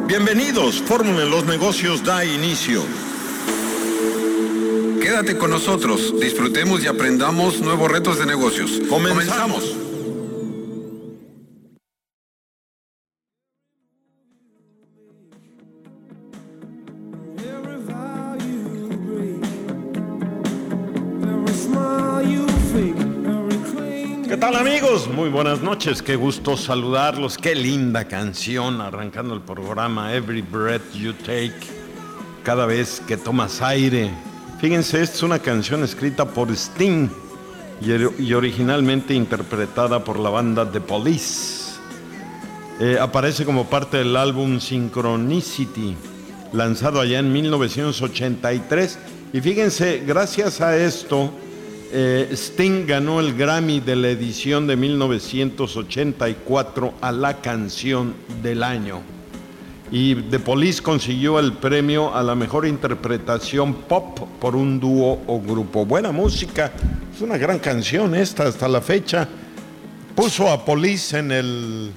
Bienvenidos, Fórmula en los Negocios da inicio. Quédate con nosotros, disfrutemos y aprendamos nuevos retos de negocios. ¡Comenzamos! ¿Qué tal, amigos? Muy buenas noches, qué gusto saludarlos. Qué linda canción arrancando el programa Every Breath You Take, cada vez que tomas aire. Fíjense, esta es una canción escrita por Sting y originalmente interpretada por la banda The Police. Aparece como parte del álbum Synchronicity, lanzado allá en 1983. Y fíjense, gracias a esto, Sting ganó el Grammy de la edición de 1984 a la canción del año. Y The Police consiguió el premio a la mejor interpretación pop por un dúo o grupo. Buena música, es una gran canción esta hasta la fecha. Puso a Police en el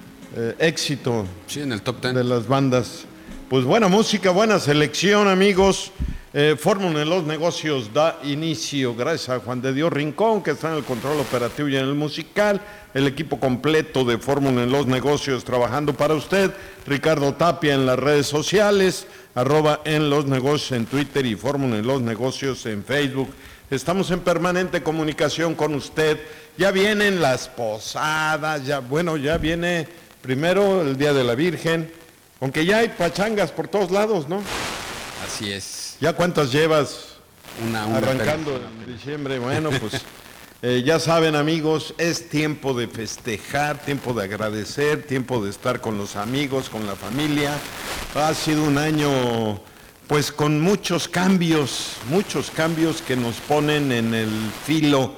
éxito, sí, en el top 10 de las bandas. Pues buena música, buena selección, amigos. Fórmula en los Negocios da inicio gracias a Juan de Dios Rincón, que está en el control operativo y en el musical. El equipo completo de Fórmula en los Negocios trabajando para usted. Ricardo Tapia en las redes sociales, @enlosnegocios en Twitter y Fórmula en los Negocios en Facebook. Estamos en permanente comunicación con usted. Ya vienen las posadas, ya viene primero el Día de la Virgen, aunque ya hay pachangas por todos lados, ¿no? Así es. ¿Ya cuántas llevas Una arrancando en diciembre? Bueno, pues ya saben, amigos, es tiempo de festejar, tiempo de agradecer, tiempo de estar con los amigos, con la familia. Ha sido un año pues con muchos cambios que nos ponen en el filo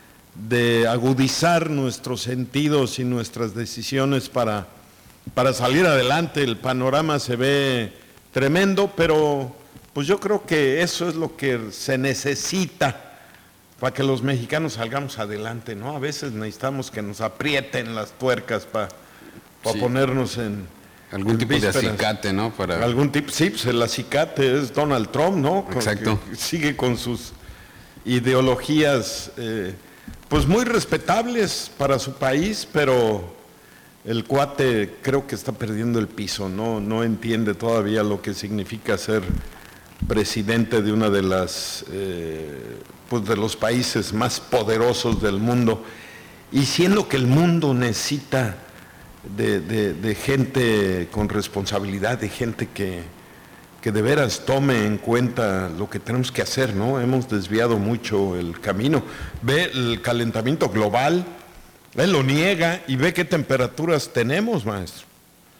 de agudizar nuestros sentidos y nuestras decisiones para salir adelante. El panorama se ve tremendo, pero pues yo creo que eso es lo que se necesita para que los mexicanos salgamos adelante, ¿no? A veces necesitamos que nos aprieten las tuercas para sí, ponernos en algún tipo vísperas de acicate, ¿no? Algún tipo, sí, pues el acicate es Donald Trump, ¿no? Exacto. Que sigue con sus ideologías, pues muy respetables para su país, pero el cuate creo que está perdiendo el piso, no entiende todavía lo que significa ser presidente de una de las pues de los países más poderosos del mundo, y siendo que el mundo necesita de gente con responsabilidad, de gente que de veras tome en cuenta lo que tenemos que hacer, ¿no? Hemos desviado mucho el camino. Ve el calentamiento global, él lo niega y ve qué temperaturas tenemos, maestro.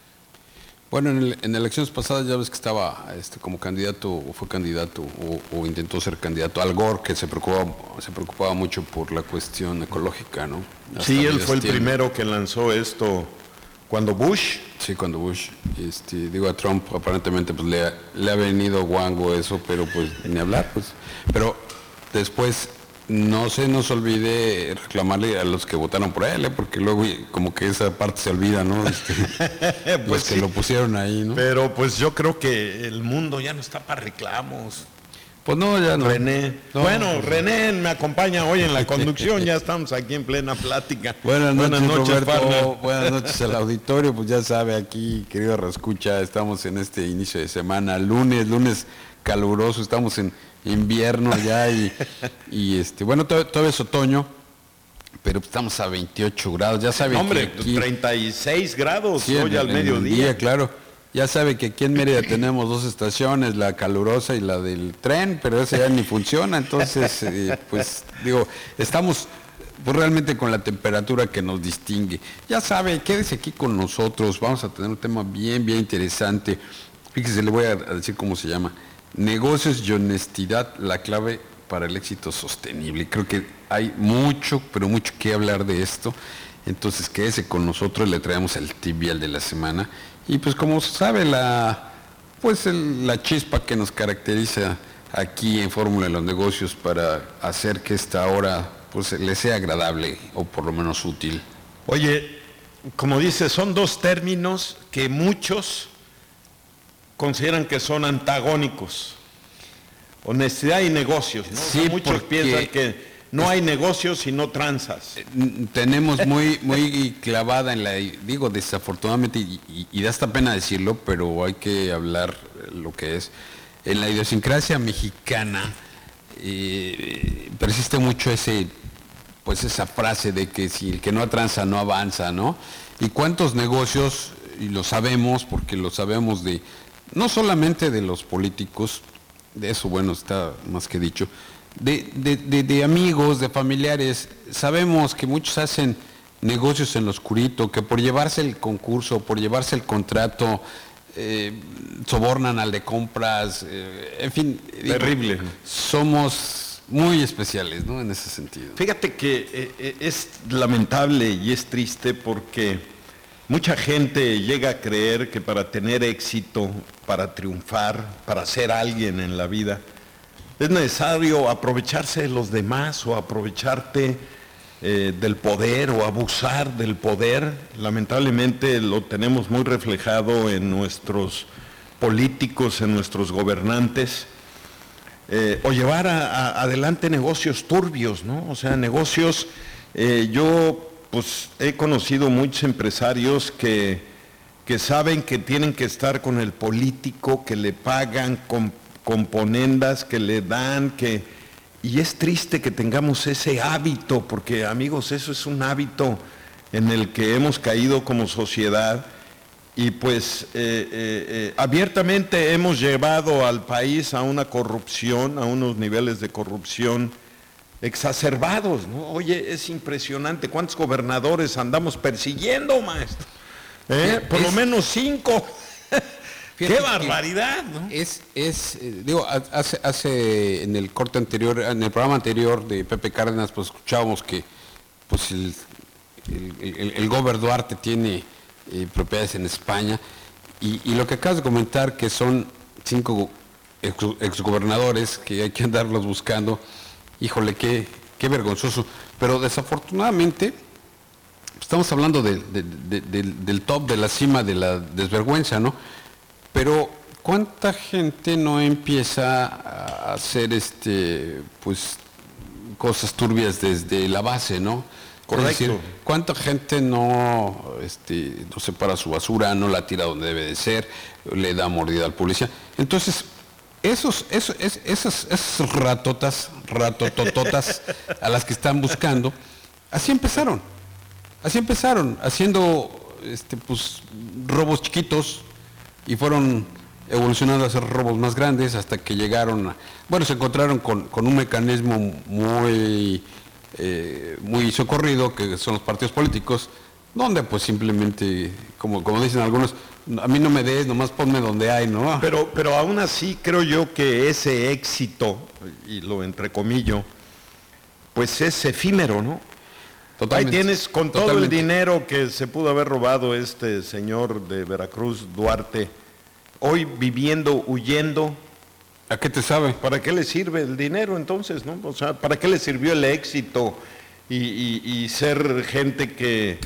Bueno, en elecciones pasadas ya ves que estaba como candidato, o fue candidato, o intentó ser candidato Al Gore, que se preocupaba mucho por la cuestión ecológica, ¿no? Sí, él fue el primero que lanzó esto cuando Bush. Sí, cuando Bush. A Trump aparentemente pues le ha venido guango eso, pero pues ni hablar, pues. Pero después no se nos olvide reclamarle a los que votaron por él, porque luego como que esa parte se olvida, ¿no? Pues los que sí, lo pusieron ahí, ¿no? Pero pues yo creo que el mundo ya no está para reclamos. Pues no, ya no. René. No, bueno, pues René me acompaña hoy en la conducción, ya estamos aquí en plena plática. Buenas noches, Roberto. Buenas noches al auditorio, pues ya sabe aquí, querido Rascucha, estamos en este inicio de semana, lunes caluroso, estamos en invierno ya y bueno, todavía es otoño, pero estamos a 28 grados, ya sabe. Hombre, que aquí, 36 grados sí, hoy al mediodía. Claro, ya sabe que aquí en Mérida tenemos dos estaciones, la calurosa y la del tren, pero esa ya ni funciona, entonces pues digo, estamos pues realmente con la temperatura que nos distingue. Ya sabe, quédese aquí con nosotros, vamos a tener un tema bien interesante. Fíjese, le voy a decir cómo se llama: Negocios y honestidad, la clave para el éxito sostenible. Creo que hay mucho, pero mucho que hablar de esto. Entonces quédese con nosotros, le traemos el tibial de la semana. Y pues como sabe, la chispa que nos caracteriza aquí en Fórmula de los Negocios para hacer que esta hora pues le sea agradable o por lo menos útil. Oye, como dices, son dos términos que muchos consideran que son antagónicos. Honestidad y negocios, ¿no? Sí, o sea, muchos piensan que no hay negocios si no tranzas. Tenemos muy clavada en la, digo desafortunadamente, y da esta pena decirlo, pero hay que hablar lo que es. En la idiosincrasia mexicana persiste mucho esa frase de que si el que no tranza no avanza, ¿no? Y cuántos negocios, y lo sabemos, porque lo sabemos no solamente de los políticos, de eso, bueno, está más que dicho, de amigos, de familiares. Sabemos que muchos hacen negocios en lo oscurito, que por llevarse el concurso, por llevarse el contrato, sobornan al de compras, en fin. Terrible. Somos muy especiales, ¿no? En ese sentido. Fíjate que es lamentable y es triste porque mucha gente llega a creer que para tener éxito, para triunfar, para ser alguien en la vida, es necesario aprovecharse de los demás o aprovecharte del poder o abusar del poder. Lamentablemente lo tenemos muy reflejado en nuestros políticos, en nuestros gobernantes, o llevar adelante negocios turbios, ¿no? O sea, negocios, yo pues he conocido muchos empresarios que saben que tienen que estar con el político, que le pagan con componendas, que le dan, y es triste que tengamos ese hábito, porque amigos, eso es un hábito en el que hemos caído como sociedad, y pues abiertamente hemos llevado al país a una corrupción, a unos niveles de corrupción exacerbados, ¿no? Oye, es impresionante cuántos gobernadores andamos persiguiendo, maestro. Por lo menos 5. ¡Qué barbaridad! ¿No? Digo, hace en el corte anterior, en el programa anterior de Pepe Cárdenas, pues escuchábamos que pues el Gober Duarte tiene propiedades en España, y lo que acabas de comentar, que son 5 exgobernadores que hay que andarlos buscando. Híjole, qué vergonzoso. Pero desafortunadamente estamos hablando del top, de la cima de la desvergüenza, ¿no? Pero ¿cuánta gente no empieza a hacer pues cosas turbias desde la base, ¿no? Correcto. Es decir, ¿cuánta gente no separa su basura, no la tira donde debe de ser, le da mordida al policía? Entonces, esas ratotototas a las que están buscando, así empezaron, haciendo pues robos chiquitos, y fueron evolucionando a hacer robos más grandes hasta que llegaron se encontraron con un mecanismo muy socorrido, que son los partidos políticos, donde pues simplemente, como dicen algunos, a mí no me des, nomás ponme donde hay, ¿no? Pero aún así creo yo que ese éxito, y lo entrecomillo, pues es efímero, ¿no? Totalmente. Ahí tienes con todo el dinero que se pudo haber robado este señor de Veracruz, Duarte, hoy viviendo, huyendo. ¿A qué te sabe? ¿Para qué le sirve el dinero entonces, no? O sea, ¿para qué le sirvió el éxito y ser gente que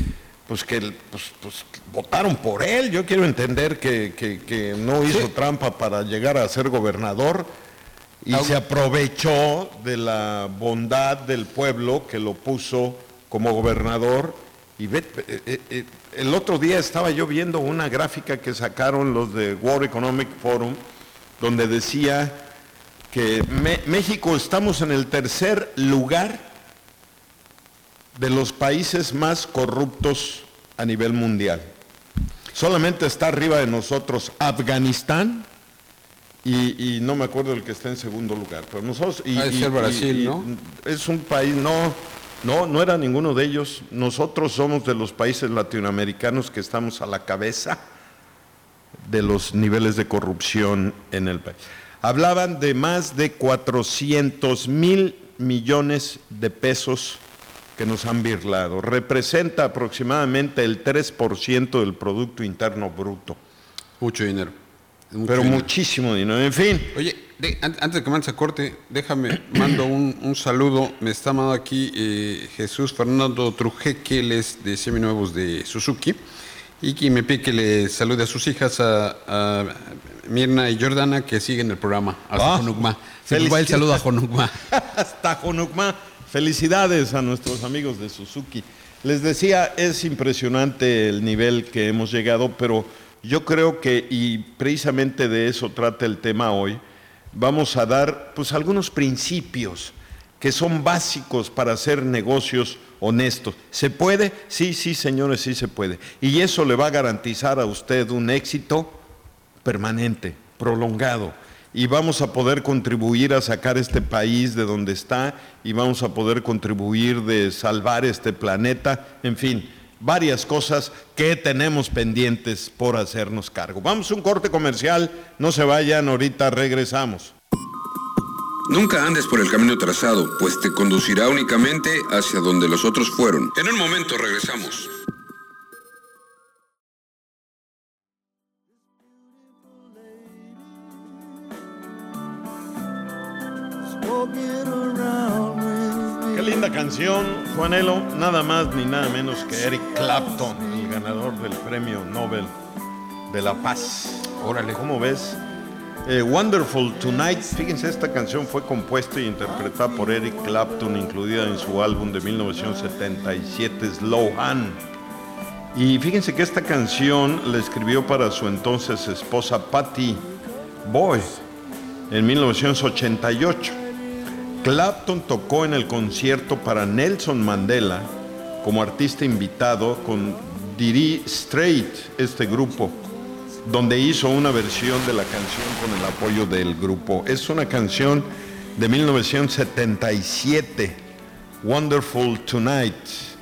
votaron por él? Yo quiero entender que no hizo trampa para llegar a ser gobernador y se aprovechó de la bondad del pueblo que lo puso como gobernador. Y el otro día estaba yo viendo una gráfica que sacaron los de World Economic Forum, donde decía que México estamos en el tercer lugar de los países más corruptos a nivel mundial. Solamente está arriba de nosotros Afganistán y no me acuerdo el que está en segundo lugar. Pero nosotros Brasil, ¿no? Es un país, no era ninguno de ellos. Nosotros somos de los países latinoamericanos que estamos a la cabeza de los niveles de corrupción en el país. Hablaban de más de 400,000 millones de pesos que nos han birlado. Representa aproximadamente el 3% del Producto Interno Bruto. Mucho dinero. Muchísimo dinero, en fin. Oye, antes de que mandes a corte, déjame, mando un saludo. Me está mandando aquí Jesús Fernando Trujé, que él es de Seminuevos de Suzuki, Y que me pide que le salude a sus hijas, a Mirna y Jordana, que siguen el programa. Hasta Jonucma. Se les va el saludo a Jonucma. Hasta Jonucma. Felicidades a nuestros amigos de Suzuki. Les decía, es impresionante el nivel que hemos llegado, pero yo creo que, y precisamente de eso trata el tema hoy, vamos a dar pues algunos principios que son básicos para hacer negocios honestos. ¿Se puede? Sí, señores, sí se puede. Y eso le va a garantizar a usted un éxito permanente, prolongado. Y vamos a poder contribuir a sacar este país de donde está y vamos a poder contribuir de salvar este planeta. En fin, varias cosas que tenemos pendientes por hacernos cargo. Vamos a un corte comercial, no se vayan, ahorita regresamos. Nunca andes por el camino trazado, pues te conducirá únicamente hacia donde los otros fueron. En un momento regresamos. Qué linda canción, Juanelo, nada más ni nada menos que Eric Clapton, el ganador del Premio Nobel de la Paz. Órale. ¿Cómo ves? Wonderful Tonight, fíjense, esta canción fue compuesta y interpretada por Eric Clapton, incluida en su álbum de 1977, Slow Hand. Y fíjense que esta canción la escribió para su entonces esposa Patty Boyd en 1988. Clapton tocó en el concierto para Nelson Mandela como artista invitado con Dire Straits, este grupo, donde hizo una versión de la canción con el apoyo del grupo. Es una canción de 1977, Wonderful Tonight.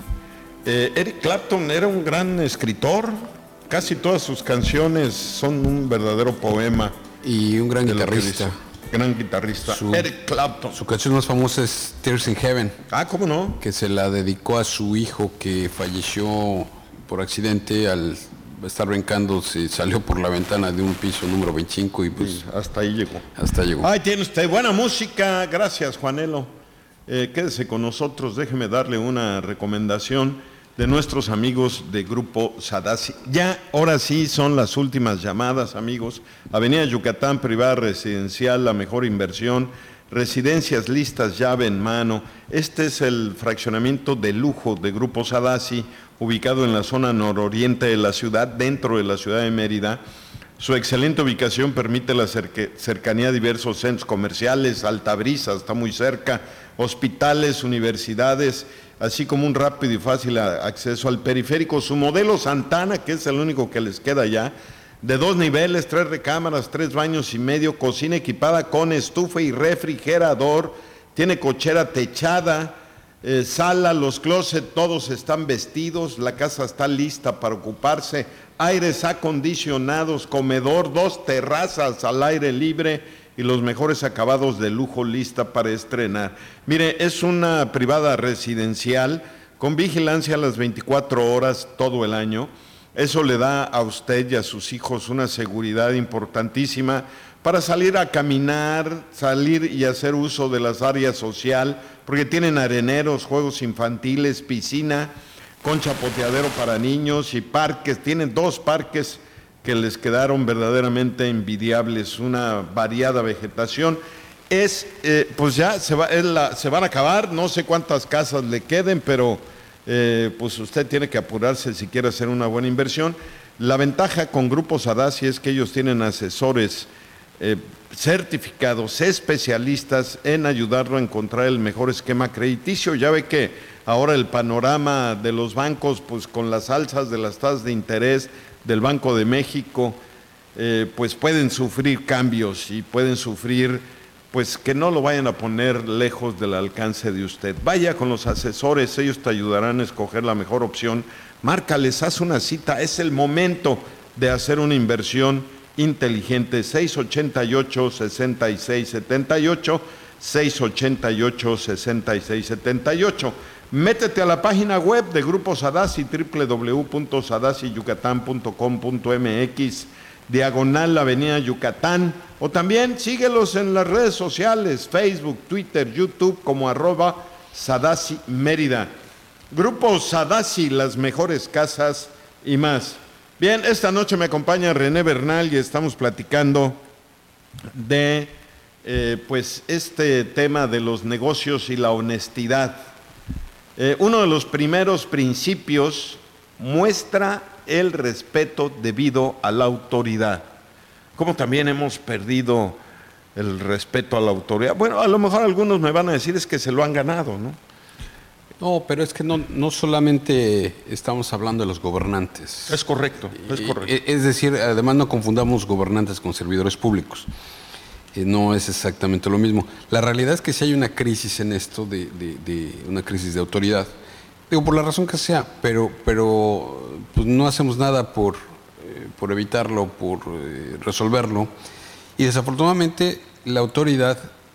Eric Clapton era un gran escritor, casi todas sus canciones son un verdadero poema. Y un gran guitarrista. Gran guitarrista, Eric Clapton. Su canción más famosa es Tears in Heaven. Ah, ¿cómo no? Que se la dedicó a su hijo que falleció por accidente al estar brincando, se salió por la ventana de un piso número 25 y pues... Sí, hasta ahí llegó. Hasta llegó. Ay, tiene usted buena música, gracias Juanelo. Quédese con nosotros, déjeme darle una recomendación de nuestros amigos de Grupo Sadasi. Ya, ahora sí, son las últimas llamadas, amigos. Avenida Yucatán, privada residencial, la mejor inversión. Residencias listas, llave en mano. Este es el fraccionamiento de lujo de Grupo Sadasi, ubicado en la zona nororiente de la ciudad, dentro de la ciudad de Mérida. Su excelente ubicación permite la cercanía a diversos centros comerciales, Altabrisa está muy cerca, hospitales, universidades, así como un rápido y fácil acceso al periférico. Su modelo Santana, que es el único que les queda ya, de 2 niveles, 3 recámaras, 3 baños y medio, cocina equipada con estufa y refrigerador, tiene cochera techada, sala, los closets, todos están vestidos, la casa está lista para ocuparse, aires acondicionados, comedor, 2 terrazas al aire libre y los mejores acabados de lujo lista para estrenar. Mire, es una privada residencial con vigilancia a las 24 horas todo el año. Eso le da a usted y a sus hijos una seguridad importantísima para salir a caminar, salir y hacer uso de las áreas social, porque tienen areneros, juegos infantiles, piscina, con chapoteadero para niños y parques. Tienen 2 parques que les quedaron verdaderamente envidiables, una variada vegetación. Pues ya se van a acabar, no sé cuántas casas le queden, pero pues usted tiene que apurarse si quiere hacer una buena inversión. La ventaja con Grupo Sadasi es que ellos tienen asesores certificados, especialistas en ayudarlo a encontrar el mejor esquema crediticio. Ya ve que ahora el panorama de los bancos, pues con las alzas de las tasas de interés del Banco de México, pues pueden sufrir cambios y pueden sufrir, pues que no lo vayan a poner lejos del alcance de usted. Vaya con los asesores, ellos te ayudarán a escoger la mejor opción. Márcales, haz una cita, es el momento de hacer una inversión inteligente. 688-6678, 688-6678. Métete a la página web de Grupo Sadasi, www.sadasiyucatán.com.mx, diagonal Avenida Yucatán, o también síguelos en las redes sociales, Facebook, Twitter, YouTube, como @Sadasi Mérida. Grupo Sadasi, las mejores casas y más. Bien, esta noche me acompaña René Bernal y estamos platicando de pues este tema de los negocios y la honestidad. Uno de los primeros principios muestra el respeto debido a la autoridad. Como también hemos perdido el respeto a la autoridad. Bueno, a lo mejor algunos me van a decir es que se lo han ganado, ¿no? No, pero es que no solamente estamos hablando de los gobernantes. Es correcto, es correcto. Es decir, además no confundamos gobernantes con servidores públicos. No es exactamente lo mismo. La realidad es que sí hay una crisis en esto, de una crisis de autoridad. Digo, por la razón que sea, pero pues no hacemos nada por evitarlo, por resolverlo. Y desafortunadamente la autoridad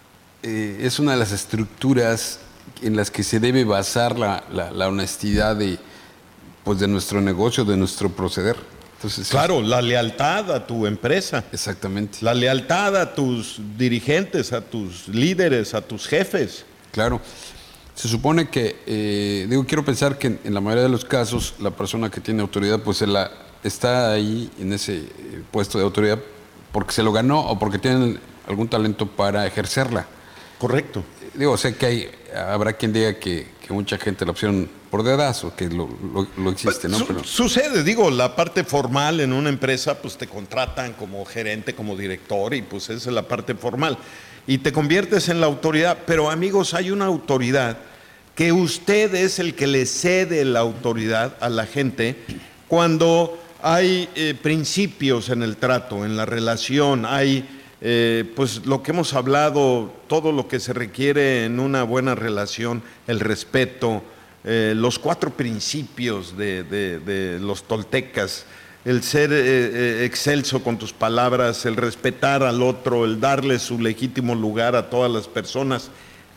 es una de las estructuras en las que se debe basar la honestidad de nuestro negocio, de nuestro proceder. Entonces, claro, la lealtad a tu empresa. Exactamente. La lealtad a tus dirigentes, a tus líderes, a tus jefes. Claro. Se supone que, quiero pensar que en la mayoría de los casos la persona que tiene autoridad pues está ahí en ese puesto de autoridad porque se lo ganó o porque tiene algún talento para ejercerla. Correcto. Sé que habrá quien diga que mucha gente la opción por dedazo, que lo existe, ¿no? Pero sucede, la parte formal en una empresa, pues te contratan como gerente, como director, y pues esa es la parte formal. Y te conviertes en la autoridad, pero amigos, hay una autoridad que usted es el que le cede la autoridad a la gente cuando hay principios en el trato, en la relación, hay pues lo que hemos hablado, todo lo que se requiere en una buena relación, el respeto, los 4 principios de los toltecas, el ser excelso con tus palabras, el respetar al otro, el darle su legítimo lugar a todas las personas.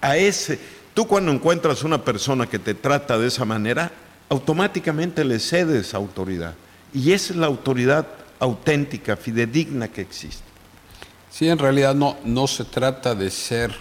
Tú cuando encuentras una persona que te trata de esa manera, automáticamente le cedes autoridad. Y esa es la autoridad auténtica, fidedigna que existe. Sí, en realidad no se trata de ser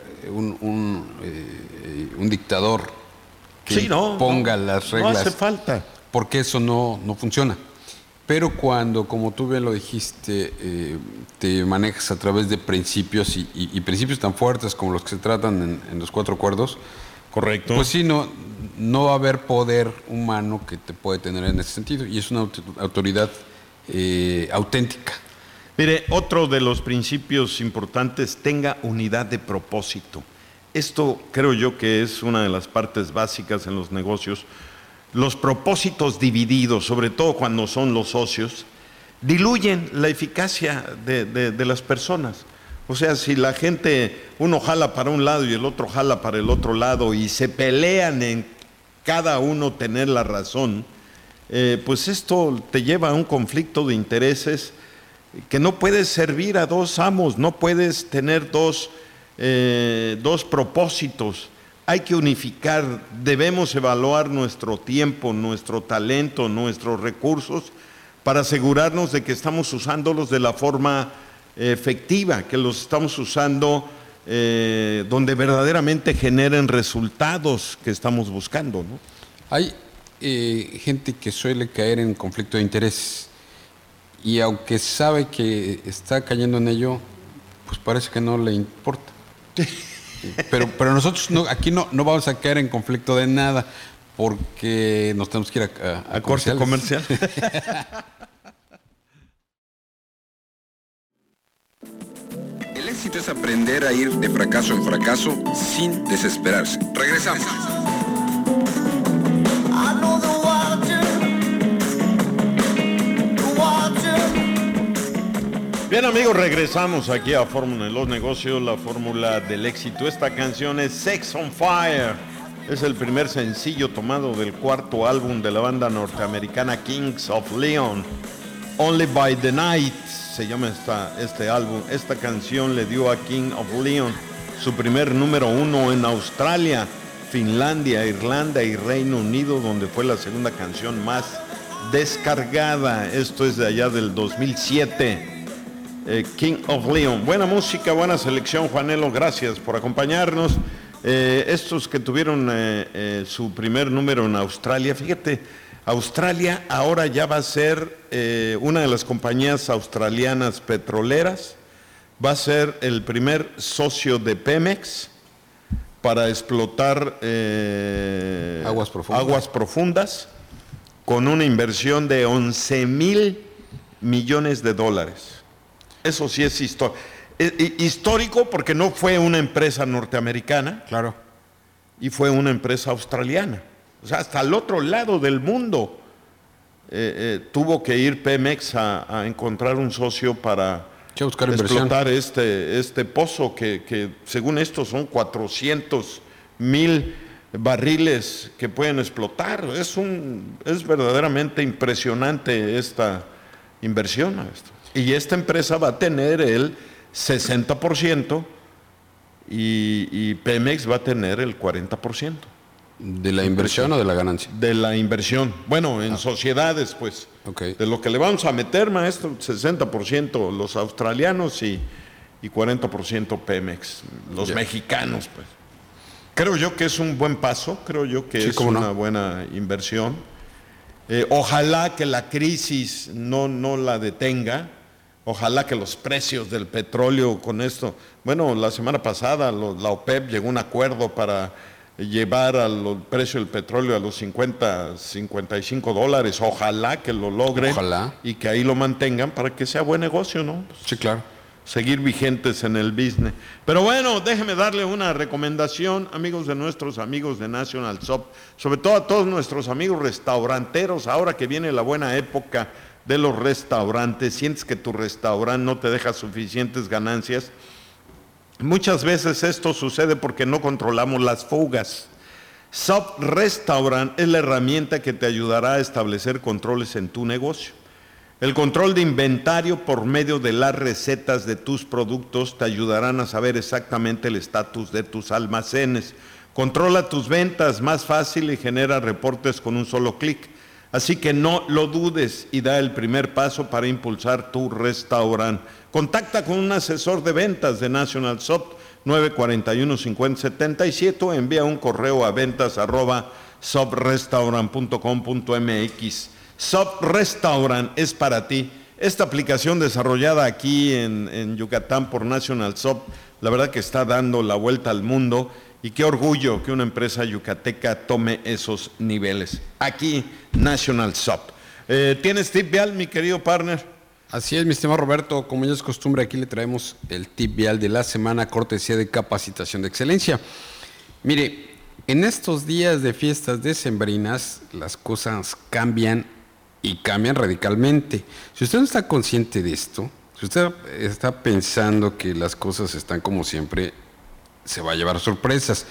un dictador que ponga las reglas. No hace falta. Porque eso no funciona. Pero cuando, como tú bien lo dijiste, te manejas a través de principios y principios tan fuertes como los que se tratan en los 4 acuerdos. Correcto. Pues sí, no va a haber poder humano que te puede tener en ese sentido. Y es una autoridad auténtica. Mire, otro de los principios importantes, tenga unidad de propósito. Esto creo yo que es una de las partes básicas en los negocios. Los propósitos divididos, sobre todo cuando son los socios, diluyen la eficacia de las personas. O sea, si la gente, uno jala para un lado y el otro jala para el otro lado y se pelean en cada uno tener la razón, pues esto te lleva a un conflicto de intereses que no puedes servir a 2 amos, no puedes tener dos propósitos. Hay que unificar, debemos evaluar nuestro tiempo, nuestro talento, nuestros recursos para asegurarnos de que estamos usándolos de la forma efectiva, que los estamos usando donde verdaderamente generen resultados que estamos buscando, ¿no? Hay gente que suele caer en conflicto de intereses y aunque sabe que está cayendo en ello, pues parece que no le importa. Pero nosotros aquí no vamos a caer en conflicto de nada porque nos tenemos que ir a corte comercial. El éxito es aprender a ir de fracaso en fracaso sin desesperarse. Regresamos. Bien amigos, regresamos aquí a Fórmula de los Negocios, la fórmula del éxito. Esta canción es Sex on Fire. Es el primer sencillo tomado del 4º álbum de la banda norteamericana Kings of Leon. Only by the Night se llama este álbum. Esta canción le dio a King of Leon su primer número 1 en Australia, Finlandia, Irlanda y Reino Unido, donde fue la segunda canción más descargada. Esto es de allá del 2007. King of Leon. Buena música, buena selección, Juanelo, gracias por acompañarnos. Estos que tuvieron su primer número en Australia, fíjate, Australia ahora ya va a ser una de las compañías australianas petroleras, va a ser el primer socio de Pemex para explotar aguas profundas con una inversión de 11,000 millones de dólares. Eso sí es histórico porque no fue una empresa norteamericana, Claro. y fue una empresa australiana. O sea, hasta el otro lado del mundo tuvo que ir Pemex a encontrar un socio para buscar inversión. explotar este pozo que según esto son 400,000 barriles que pueden explotar. Es verdaderamente impresionante esta inversión. Y esta empresa va a tener el 60% y Pemex va a tener el 40%. ¿De la inversión o de la ganancia? De la inversión. Bueno, en sociedades, pues. Okay. De lo que le vamos a meter, maestro, 60% los australianos y 40% Pemex, los mexicanos, pues. Creo yo que es un buen paso, creo yo que es una buena inversión. Ojalá que la crisis no la detenga. Ojalá que los precios del petróleo con esto... Bueno, la semana pasada la OPEP llegó a un acuerdo para llevar el precio del petróleo a los 55 dólares. Ojalá que lo logren. Ojalá. Y que ahí lo mantengan para que sea buen negocio, ¿no? Sí, claro. Seguir vigentes en el business. Pero bueno, déjeme darle una recomendación, amigos de nuestros amigos de National Shop, sobre todo a todos nuestros amigos restauranteros, ahora que viene la buena época de los restaurantes, sientes que tu restaurante no te deja suficientes ganancias. Muchas veces esto sucede porque no controlamos las fugas. Shop Restaurant es la herramienta que te ayudará a establecer controles en tu negocio. El control de inventario por medio de las recetas de tus productos te ayudarán a saber exactamente el estatus de tus almacenes. Controla tus ventas más fácil y genera reportes con un solo clic. Así que no lo dudes y da el primer paso para impulsar tu restaurante. Contacta con un asesor de ventas de National Shop 941-5077 o envía un correo a ventas@shoprestaurant.com.mx. Shop Restaurant es para ti. Esta aplicación desarrollada aquí en Yucatán por National Shop, la verdad que está dando la vuelta al mundo. Y qué orgullo que una empresa yucateca tome esos niveles. Aquí, National Shop. ¿Tienes tip vial, mi querido partner? Así es, mi estimado Roberto. Como ya es costumbre, aquí le traemos el tip vial de la semana, cortesía de Capacitación de Excelencia. Mire, en estos días de fiestas decembrinas, las cosas cambian y cambian radicalmente. Si usted no está consciente de esto, si usted está pensando que las cosas están como siempre, se va a llevar sorpresas.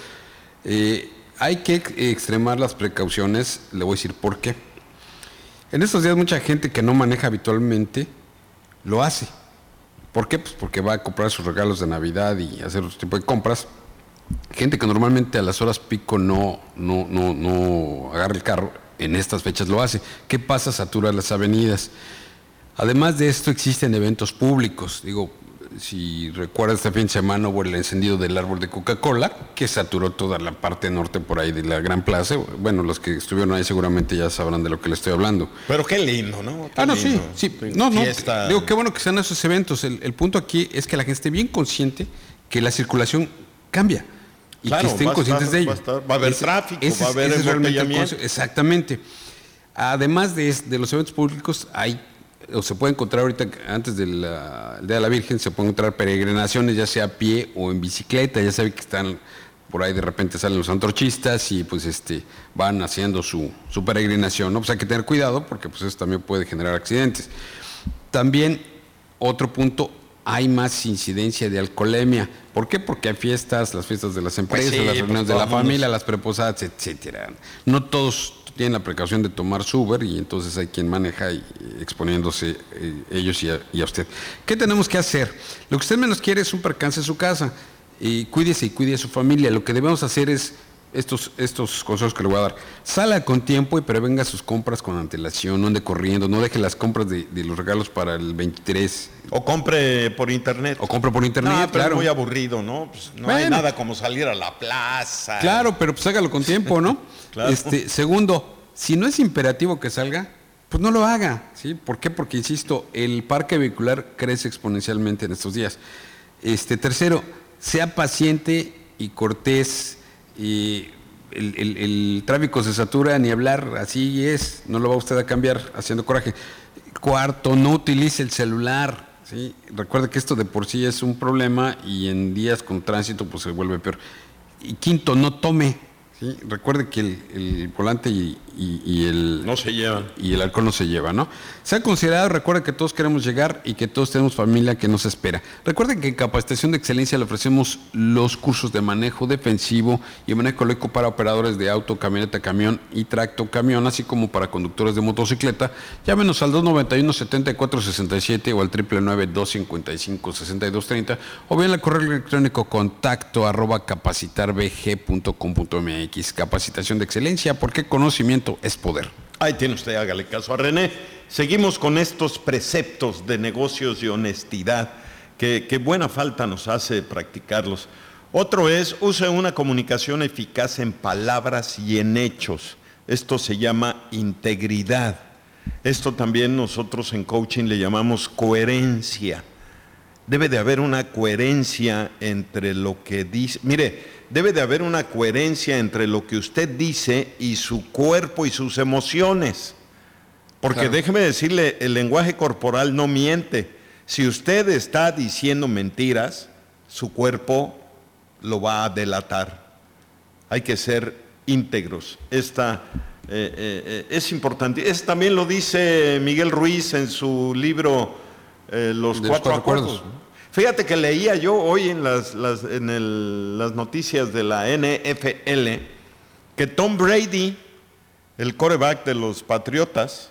Hay que extremar las precauciones, le voy a decir por qué. En estos días mucha gente que no maneja habitualmente lo hace. ¿Por qué? Pues porque va a comprar sus regalos de Navidad y hacer otro tipo de compras. Gente que normalmente a las horas pico no agarra el carro, en estas fechas lo hace. ¿Qué pasa? Satura las avenidas. Además de esto existen eventos públicos. Digo, si recuerdas, este fin de semana hubo el encendido del árbol de Coca-Cola, que saturó toda la parte norte por ahí de la Gran Plaza. Bueno, los que estuvieron ahí seguramente ya sabrán de lo que les estoy hablando. Pero qué lindo, ¿no? Qué lindo. Sí. No, digo, qué bueno que sean esos eventos. El punto aquí es que la gente esté bien consciente que la circulación cambia. Y claro, que estén conscientes de ello. Va a haber tráfico, va a haber embotellamiento. Exactamente. Además de los eventos públicos, o se puede encontrar ahorita, antes del Día de la Virgen, se pueden encontrar peregrinaciones, ya sea a pie o en bicicleta. Ya sabe que están por ahí, de repente salen los antorchistas y pues van haciendo su peregrinación, ¿no? Pues hay que tener cuidado porque pues eso también puede generar accidentes. También, otro punto, hay más incidencia de alcoholemia. ¿Por qué? Porque hay fiestas, las fiestas de las empresas, las reuniones de la familia, las preposadas, etcétera. No todos tienen la precaución de tomar su Uber y entonces hay quien maneja y exponiéndose ellos y a usted. ¿Qué tenemos que hacer? Lo que usted menos quiere es un percance en su casa. Cuídese y cuide a su familia. Lo que debemos hacer es estos consejos que le voy a dar. Salga con tiempo y prevenga sus compras con antelación, no ande corriendo, no deje las compras de los regalos para el 23. O compre por internet. No, pero claro. Es muy aburrido, ¿no? Pues no hay nada como salir a la plaza. Claro, pero pues hágalo con tiempo, ¿no? Claro. Segundo, si no es imperativo que salga, pues no lo haga, ¿sí? ¿Por qué? Porque, insisto, el parque vehicular crece exponencialmente en estos días. Tercero, sea paciente y cortés, y el tráfico se satura, ni hablar, así es, no lo va usted a cambiar haciendo coraje. Cuarto, no utilice el celular, ¿sí? Recuerde que esto de por sí es un problema y en días con tránsito pues se vuelve peor. Y quinto, no tome, ¿sí? Recuerde que el volante y el... No se llevan. Y el alcohol no se lleva, ¿no? Sea considerado, recuerde que todos queremos llegar y que todos tenemos familia que nos espera. Recuerden que en Capacitación de Excelencia le ofrecemos los cursos de manejo defensivo y manejo ecológico para operadores de auto, camioneta, camión y tracto camión, así como para conductores de motocicleta. Llámenos al 291-7467 o al 999-255-6230 o bien al correo electrónico contacto@capacitarbg.com.mx. Capacitación de Excelencia, porque conocimiento es poder. Ahí tiene usted, hágale caso a René. Seguimos con estos preceptos de negocios y honestidad, que buena falta nos hace practicarlos. Otro es, use una comunicación eficaz en palabras y en hechos. Esto se llama integridad. Esto también nosotros en coaching le llamamos coherencia. Debe de haber una coherencia entre lo que dice. Mire, debe de haber una coherencia entre lo que usted dice y su cuerpo y sus emociones. Porque claro, déjeme decirle, el lenguaje corporal no miente. Si usted está diciendo mentiras, su cuerpo lo va a delatar. Hay que ser íntegros. Esta es importante. También lo dice Miguel Ruiz en su libro Los Cuatro Acuerdos. Fíjate que leía yo hoy en las noticias de la NFL que Tom Brady, el quarterback de los Patriotas,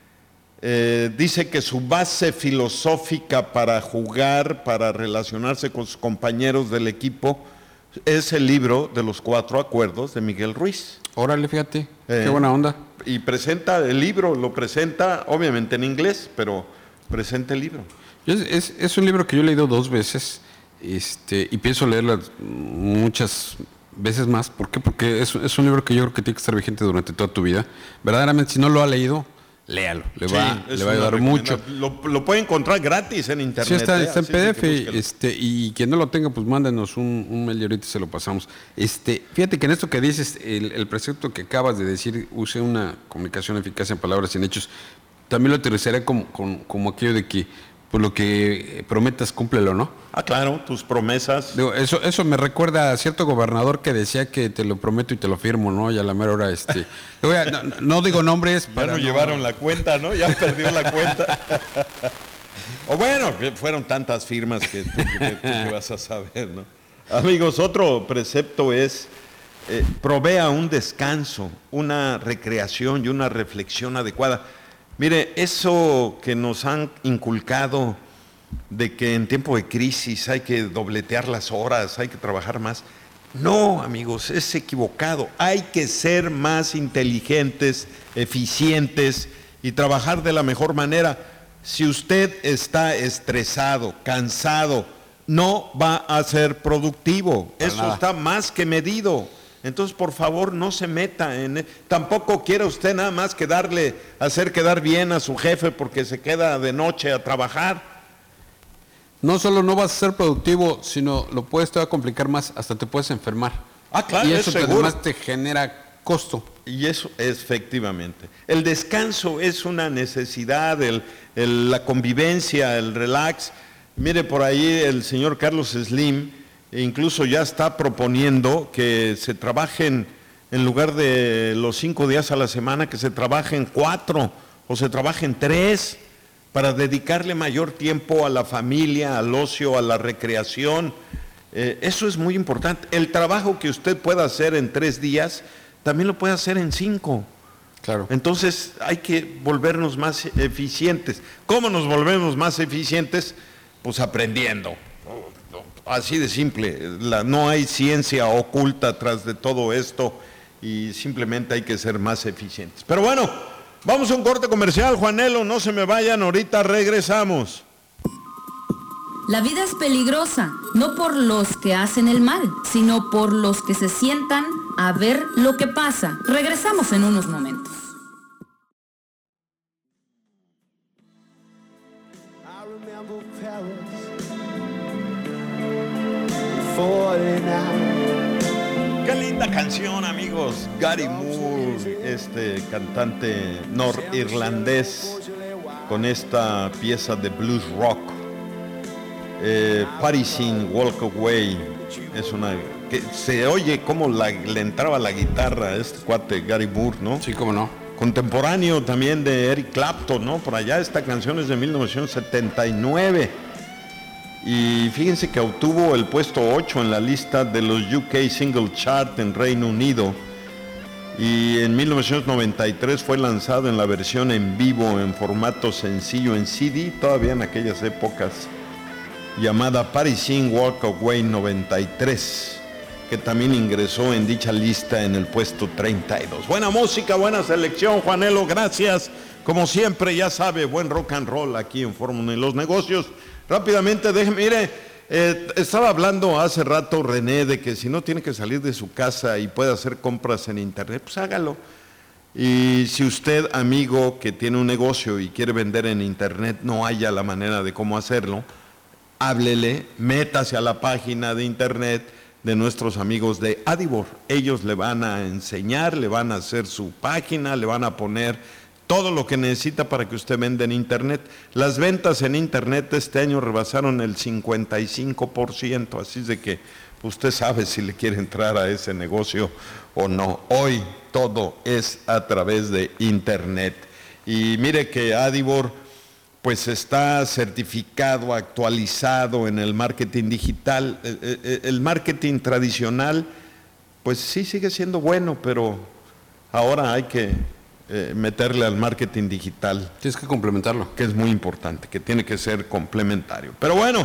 dice que su base filosófica para jugar, para relacionarse con sus compañeros del equipo, es el libro de los 4 acuerdos de Miguel Ruiz. Órale, fíjate, qué buena onda. Y presenta el libro, lo presenta obviamente en inglés, pero presenta el libro. Es un libro que yo he leído 2 veces y pienso leerlo muchas veces más. ¿Por qué? Porque es un libro que yo creo que tiene que estar vigente durante toda tu vida. Verdaderamente, si no lo ha leído, léalo. Le va a ayudar mucho. Lo puede encontrar gratis en internet. Sí, está en PDF. Y quien no lo tenga, pues mándenos un mail y ahorita se lo pasamos. Fíjate que en esto que dices, el precepto que acabas de decir, use una comunicación eficaz en palabras y en hechos, también lo aterrizaré como aquello de que pues lo que prometas, cúmplelo, ¿no? Ah, claro, tus promesas. Digo, eso me recuerda a cierto gobernador que decía que te lo prometo y te lo firmo, ¿no? Y a la mera hora, no digo nombres. Ya no llevaron la cuenta, ¿no? Ya perdió la cuenta. O bueno, fueron tantas firmas que vas a saber, ¿no? Amigos, otro precepto es, provea un descanso, una recreación y una reflexión adecuada. Mire, eso que nos han inculcado de que en tiempo de crisis hay que dobletear las horas, hay que trabajar más. No, amigos, es equivocado. Hay que ser más inteligentes, eficientes y trabajar de la mejor manera. Si usted está estresado, cansado, no va a ser productivo. Eso está más que medido. Entonces, por favor, no se meta en... Tampoco quiera usted nada más hacer quedar bien a su jefe porque se queda de noche a trabajar. No solo no vas a ser productivo, sino lo puedes todavía complicar más, hasta te puedes enfermar. Ah, claro, y eso seguro. Además te genera costo. Y eso, efectivamente. El descanso es una necesidad, la convivencia, el relax. Mire, por ahí el señor Carlos Slim incluso ya está proponiendo que se trabajen, en lugar de los 5 días a la semana, que se trabajen 4 o se trabajen 3 para dedicarle mayor tiempo a la familia, al ocio, a la recreación. Eso es muy importante. El trabajo que usted pueda hacer en 3 días, también lo puede hacer en 5. Claro. Entonces hay que volvernos más eficientes. ¿Cómo nos volvemos más eficientes? Pues aprendiendo. Así de simple, no hay ciencia oculta atrás de todo esto y simplemente hay que ser más eficientes. Pero bueno, vamos a un corte comercial, Juanelo, no se me vayan, ahorita regresamos. La vida es peligrosa, no por los que hacen el mal, sino por los que se sientan a ver lo que pasa. Regresamos en unos momentos. Qué linda canción, amigos. Gary Moore, este cantante norirlandés, con esta pieza de blues rock. Patti Sing, Walk Away, es una que se oye como le entraba la guitarra a este cuate Gary Moore, ¿no? Sí, cómo no. Contemporáneo también de Eric Clapton, ¿no? Por allá esta canción es de 1979. Y fíjense que obtuvo el puesto 8 en la lista de los UK Single Chart en Reino Unido. Y en 1993 fue lanzado en la versión en vivo en formato sencillo en CD, todavía en aquellas épocas, llamada Patti Sing Walk Away 93, que también ingresó en dicha lista en el puesto 32. Buena música, buena selección, Juanelo, gracias. Como siempre, ya sabe, buen rock and roll aquí en Fórmula en los Negocios. Rápidamente, mire, estaba hablando hace rato René de que si no tiene que salir de su casa y puede hacer compras en internet, pues hágalo. Y si usted, amigo, que tiene un negocio y quiere vender en internet, no haya la manera de cómo hacerlo, háblele, métase a la página de internet de nuestros amigos de Adibor. Ellos le van a enseñar, le van a hacer su página, le van a poner todo lo que necesita para que usted venda en internet. Las ventas en internet este año rebasaron el 55%, así es de que usted sabe si le quiere entrar a ese negocio o no. Hoy todo es a través de internet. Y mire que Adibor pues está certificado, actualizado en el marketing digital. El marketing tradicional pues sí sigue siendo bueno, pero ahora hay que meterle al marketing digital. Tienes que complementarlo. Que es muy importante, que tiene que ser complementario. Pero bueno,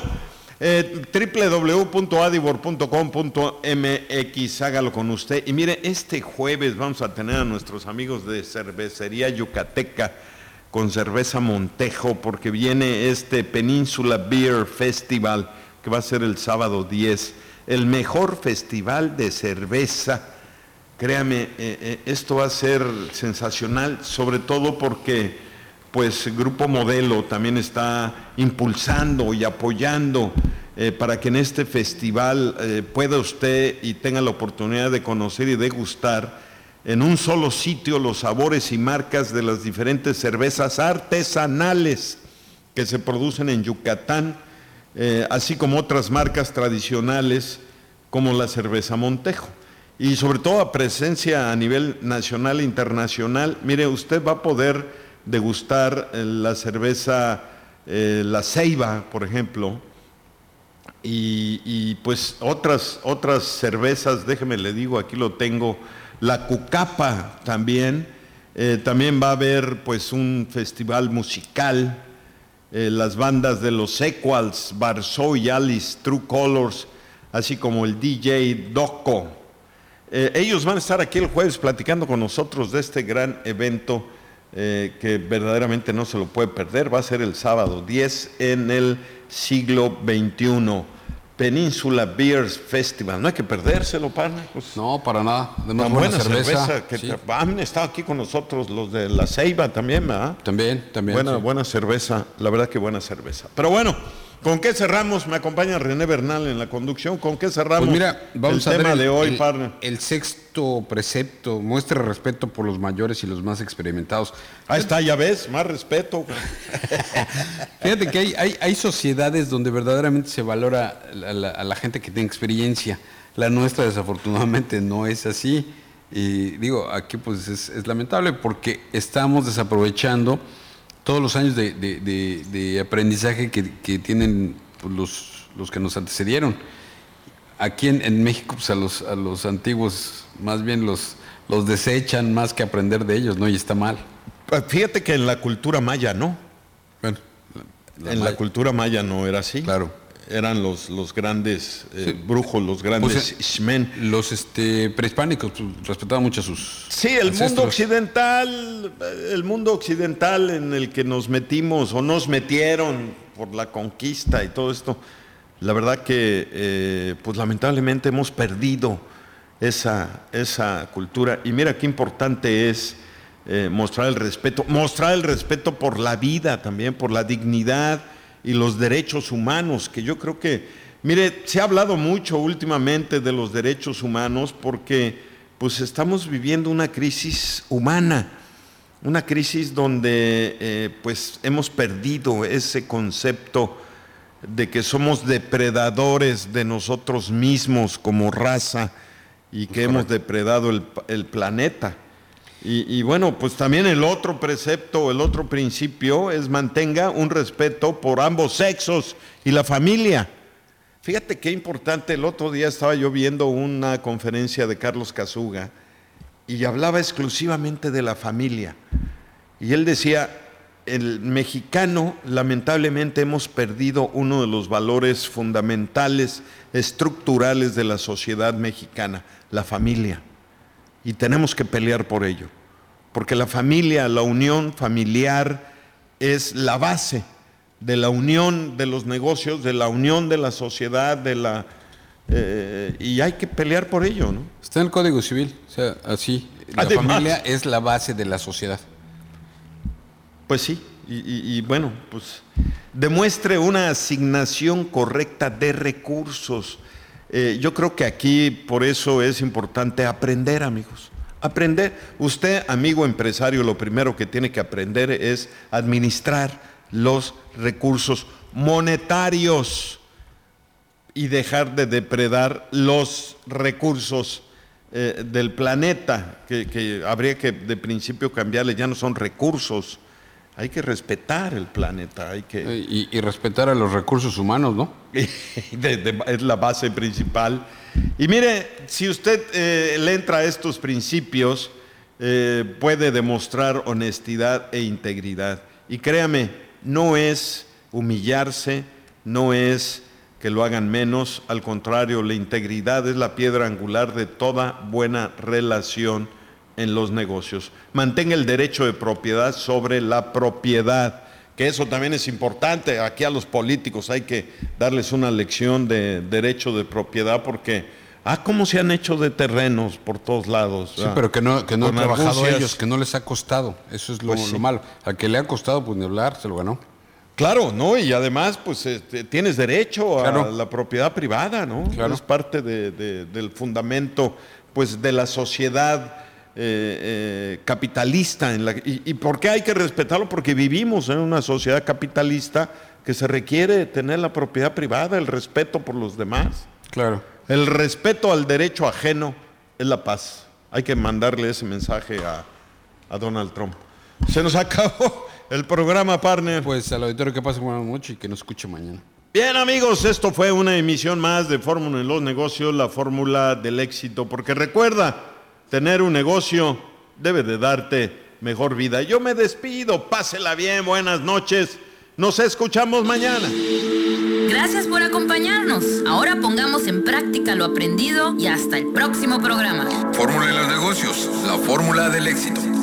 www.adibor.com.mx, hágalo con usted. Y mire, este jueves vamos a tener a nuestros amigos de Cervecería Yucateca con cerveza Montejo, porque viene este Península Beer Festival, que va a ser el sábado 10, el mejor festival de cerveza. Créame, esto va a ser sensacional, sobre todo porque pues Grupo Modelo también está impulsando y apoyando para que en este festival pueda usted y tenga la oportunidad de conocer y degustar en un solo sitio los sabores y marcas de las diferentes cervezas artesanales que se producen en Yucatán, así como otras marcas tradicionales como la cerveza Montejo. Y sobre todo a presencia a nivel nacional e internacional. Mire, usted va a poder degustar la cerveza, la Ceiba, por ejemplo, y pues otras cervezas, déjeme le digo, aquí lo tengo, la Cucapa también. También va a haber pues un festival musical, las bandas de los Sequals, Barso y Alice, True Colors, así como el DJ Doco. Ellos van a estar aquí el jueves platicando con nosotros de este gran evento que verdaderamente no se lo puede perder. Va a ser el sábado 10 en el siglo XXI. Península Beers Festival. No hay que perdérselo, pana. Pues, no, para nada. Además, buena cerveza que sí. Han estado aquí con nosotros los de la Ceiba también, ¿verdad? También. Buena cerveza, la verdad que buena cerveza. Pero bueno, ¿con qué cerramos? Me acompaña René Bernal en la conducción. ¿Con qué cerramos? Pues mira, vamos el a tema ver de hoy, partner? El sexto precepto: muestre respeto por los mayores y los más experimentados. Ahí está, ya ves, más respeto. Fíjate que hay sociedades donde verdaderamente se valora a la gente que tiene experiencia. La nuestra desafortunadamente no es así. Y digo, aquí pues es lamentable porque estamos desaprovechando todos los años de aprendizaje que tienen pues, los que nos antecedieron. Aquí en México pues a los antiguos más bien los desechan más que aprender de ellos, ¿no? Y está mal. Fíjate que en la cultura maya no. Bueno, la cultura maya no era así. Claro. Eran los grandes brujos, los grandes xmen. Los prehispánicos pues, respetaban mucho a sus ancestros. El mundo occidental en el que nos metimos o nos metieron por la conquista y todo esto, la verdad que pues lamentablemente hemos perdido esa cultura. Y mira qué importante es mostrar el respeto por la vida también, por la dignidad y los derechos humanos, que yo creo que, mire, se ha hablado mucho últimamente de los derechos humanos porque pues estamos viviendo una crisis humana, una crisis donde pues hemos perdido ese concepto de que somos depredadores de nosotros mismos como raza y que hemos depredado el planeta. Y bueno, pues también el otro precepto, el otro principio es mantenga un respeto por ambos sexos y la familia. Fíjate qué importante, el otro día estaba yo viendo una conferencia de Carlos Casuga y hablaba exclusivamente de la familia. Y él decía, el mexicano lamentablemente hemos perdido uno de los valores fundamentales, estructurales de la sociedad mexicana, la familia. Y tenemos que pelear por ello, porque la familia, la unión familiar es la base de la unión de los negocios, de la unión de la sociedad, y hay que pelear por ello, ¿no? Está en el Código Civil, o sea, así, la familia es la base de la sociedad. Pues sí, y bueno, pues demuestre una asignación correcta de recursos. Yo creo que aquí por eso es importante aprender, amigos. Aprender. Usted, amigo empresario, lo primero que tiene que aprender es administrar los recursos monetarios y dejar de depredar los recursos del planeta, que habría que de principio cambiarle, ya no son recursos. Hay que respetar el planeta, hay que... Y respetar a los recursos humanos, ¿no? Es la base principal. Y mire, si usted le entra a estos principios, puede demostrar honestidad e integridad. Y créame, no es humillarse, no es que lo hagan menos, al contrario, la integridad es la piedra angular de toda buena relación en los negocios. Mantenga el derecho de propiedad sobre la propiedad, que eso también es importante. Aquí a los políticos hay que darles una lección de derecho de propiedad porque, cómo se han hecho de terrenos por todos lados. Sí, pero que no han trabajado argucias. ellos, que no les ha costado. Eso es Pues sí. lo malo. Al que le ha costado, pues ni hablar, se lo ganó. Claro, ¿no? Y además, pues tienes derecho a Claro. la propiedad privada, ¿no? Claro. Es parte del fundamento, pues, de la sociedad capitalista. ¿Y por qué hay que respetarlo? Porque vivimos en una sociedad capitalista que se requiere tener la propiedad privada, el respeto por los demás. Claro. El respeto al derecho ajeno es la paz. Hay que mandarle ese mensaje a Donald Trump. Se nos acabó el programa, partner. Pues al auditorio que pase buena noche y que nos escuche mañana. Bien, amigos, esto fue una emisión más de Fórmula en los Negocios, la fórmula del éxito. Porque recuerda, tener un negocio debe de darte mejor vida. Yo me despido, pásela bien, buenas noches. Nos escuchamos mañana. Gracias por acompañarnos. Ahora pongamos en práctica lo aprendido y hasta el próximo programa. Fórmula en los negocios, la fórmula del éxito.